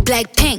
Blackpink,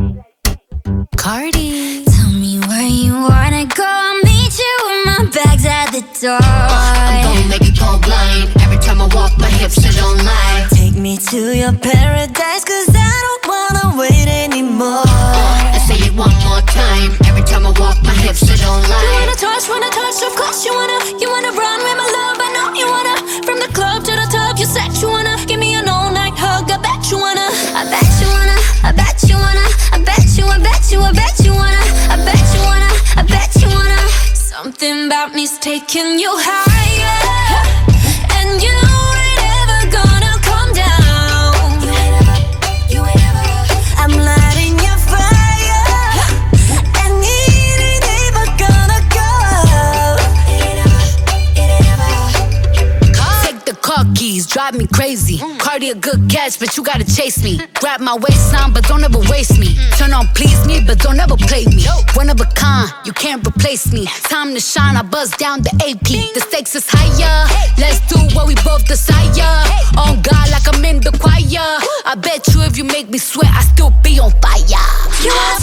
Cardi. Tell me where you wanna go, I'll meet you with my bags at the door. I'm gonna make it go blind. Every time I walk, my hips they don't lie. Take me to your paradise, cause I don't wanna wait anymore. Let's say it one more time. Every time I walk, my hips they don't lie. You wanna touch, of course you wanna run with my love, I know you wanna. From the club to the top, you said you wanna give me an all-night hug, I bet you wanna. I bet you wanna, I bet you wanna. I bet you, I bet you, I bet you wanna. I bet you wanna, I bet you wanna. Something about me's taking you higher, and you ain't ever gonna come down. You ain't ever. I'm lighting your fire, and it ain't ever gonna go out. It ain't ever. Take the car keys, drive me crazy. Cardi a good catch, but you gotta chase me. Grab my waistline, but don't ever waste me. Turn on please me, but don't ever play me. One of a kind, you can't replace me. Time to shine, I buzz down the AP. The stakes is higher, let's do what we both desire. On God like I'm in the choir. I bet you if you make me sweat, I still be on fire. You wanna